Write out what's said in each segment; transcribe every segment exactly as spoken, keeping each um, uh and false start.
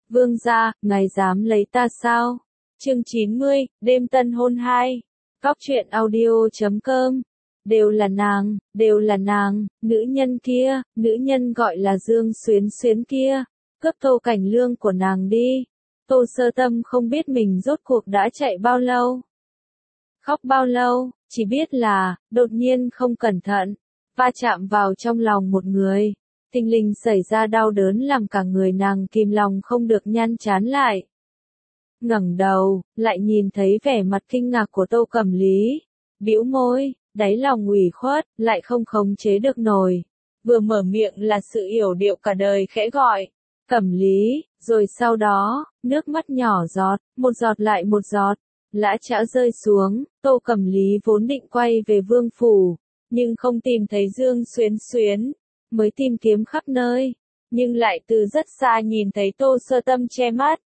Vương gia, ngài dám lấy ta sao? Chương chín mươi, đêm tân hôn hai. Cóc truyện audio chấm com. Đều là nàng, đều là nàng, nữ nhân kia, nữ nhân gọi là Dương Xuyến Xuyến kia, cướp Tô Cảnh Lương của nàng đi. Tô Sơ Tâm không biết mình rốt cuộc đã chạy bao lâu, khóc bao lâu, chỉ biết là, đột nhiên không cẩn thận, va chạm vào trong lòng một người. Thình lình xảy ra đau đớn làm cả người nàng kìm lòng không được nhăn chán lại. Ngẩng đầu, lại nhìn thấy vẻ mặt kinh ngạc của Tô Cẩm Lý, bĩu môi, đáy lòng ủy khuất, lại không khống chế được nổi. Vừa mở miệng là sự yểu điệu cả đời khẽ gọi, Cẩm Lý, rồi sau đó, nước mắt nhỏ giọt, một giọt lại một giọt, lã chã rơi xuống. Tô Cẩm Lý vốn định quay về vương phủ, nhưng không tìm thấy Dương Xuyến Xuyến, mới tìm kiếm khắp nơi, nhưng lại từ rất xa nhìn thấy Tô Sơ Tâm che mắt.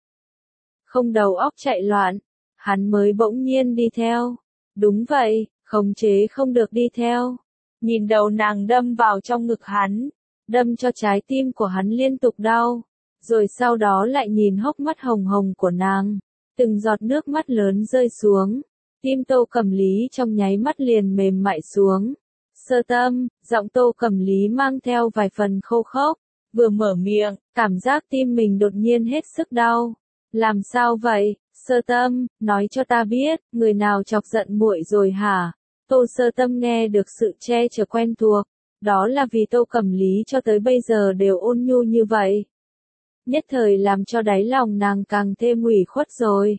Không đầu óc chạy loạn, hắn mới bỗng nhiên đi theo. Đúng vậy, khống chế không được đi theo. Nhìn đầu nàng đâm vào trong ngực hắn, đâm cho trái tim của hắn liên tục đau. Rồi sau đó lại nhìn hốc mắt hồng hồng của nàng, từng giọt nước mắt lớn rơi xuống. Tim Tô Cẩm Lý trong nháy mắt liền mềm mại xuống. Sơ Tâm, giọng Tô Cẩm Lý mang theo vài phần khô khốc, vừa mở miệng, cảm giác tim mình đột nhiên hết sức đau. Làm sao vậy, Sơ Tâm, nói cho ta biết, người nào chọc giận muội rồi hả? Tô Sơ Tâm nghe được sự che chở quen thuộc, đó là vì Tô Cẩm Lý cho tới bây giờ đều ôn nhu như vậy. Nhất thời làm cho đáy lòng nàng càng thêm ủy khuất rồi.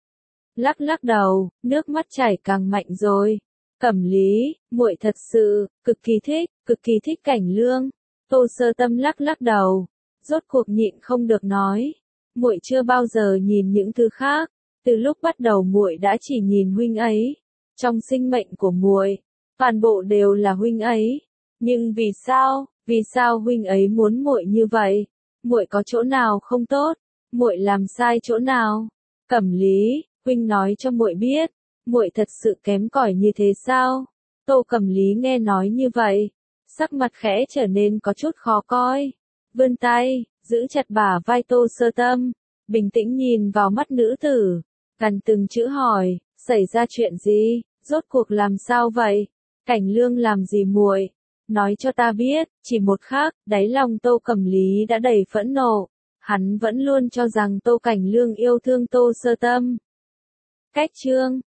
Lắc lắc đầu, nước mắt chảy càng mạnh rồi. Cẩm Lý, muội thật sự, cực kỳ thích, cực kỳ thích Cảnh Lương. Tô Sơ Tâm lắc lắc đầu, rốt cuộc nhịn không được nói. Muội chưa bao giờ nhìn những thứ khác, từ lúc bắt đầu muội đã chỉ nhìn huynh ấy. Trong sinh mệnh của muội, toàn bộ đều là huynh ấy. Nhưng vì sao, vì sao huynh ấy muốn muội như vậy? Muội có chỗ nào không tốt? Muội làm sai chỗ nào? Cẩm Lý, huynh nói cho muội biết, muội thật sự kém cỏi như thế sao? Tô Cẩm Lý nghe nói như vậy, sắc mặt khẽ trở nên có chút khó coi. Vươn tay, giữ chặt bả vai Tô Sơ Tâm, bình tĩnh nhìn vào mắt nữ tử, gần từng chữ hỏi, xảy ra chuyện gì, rốt cuộc làm sao vậy? Cảnh Lương làm gì muội? Nói cho ta biết. Chỉ một khắc, đáy lòng Tô Cẩm Lý đã đầy phẫn nộ. Hắn vẫn luôn cho rằng Tô Cảnh Lương yêu thương Tô Sơ Tâm. Cách chương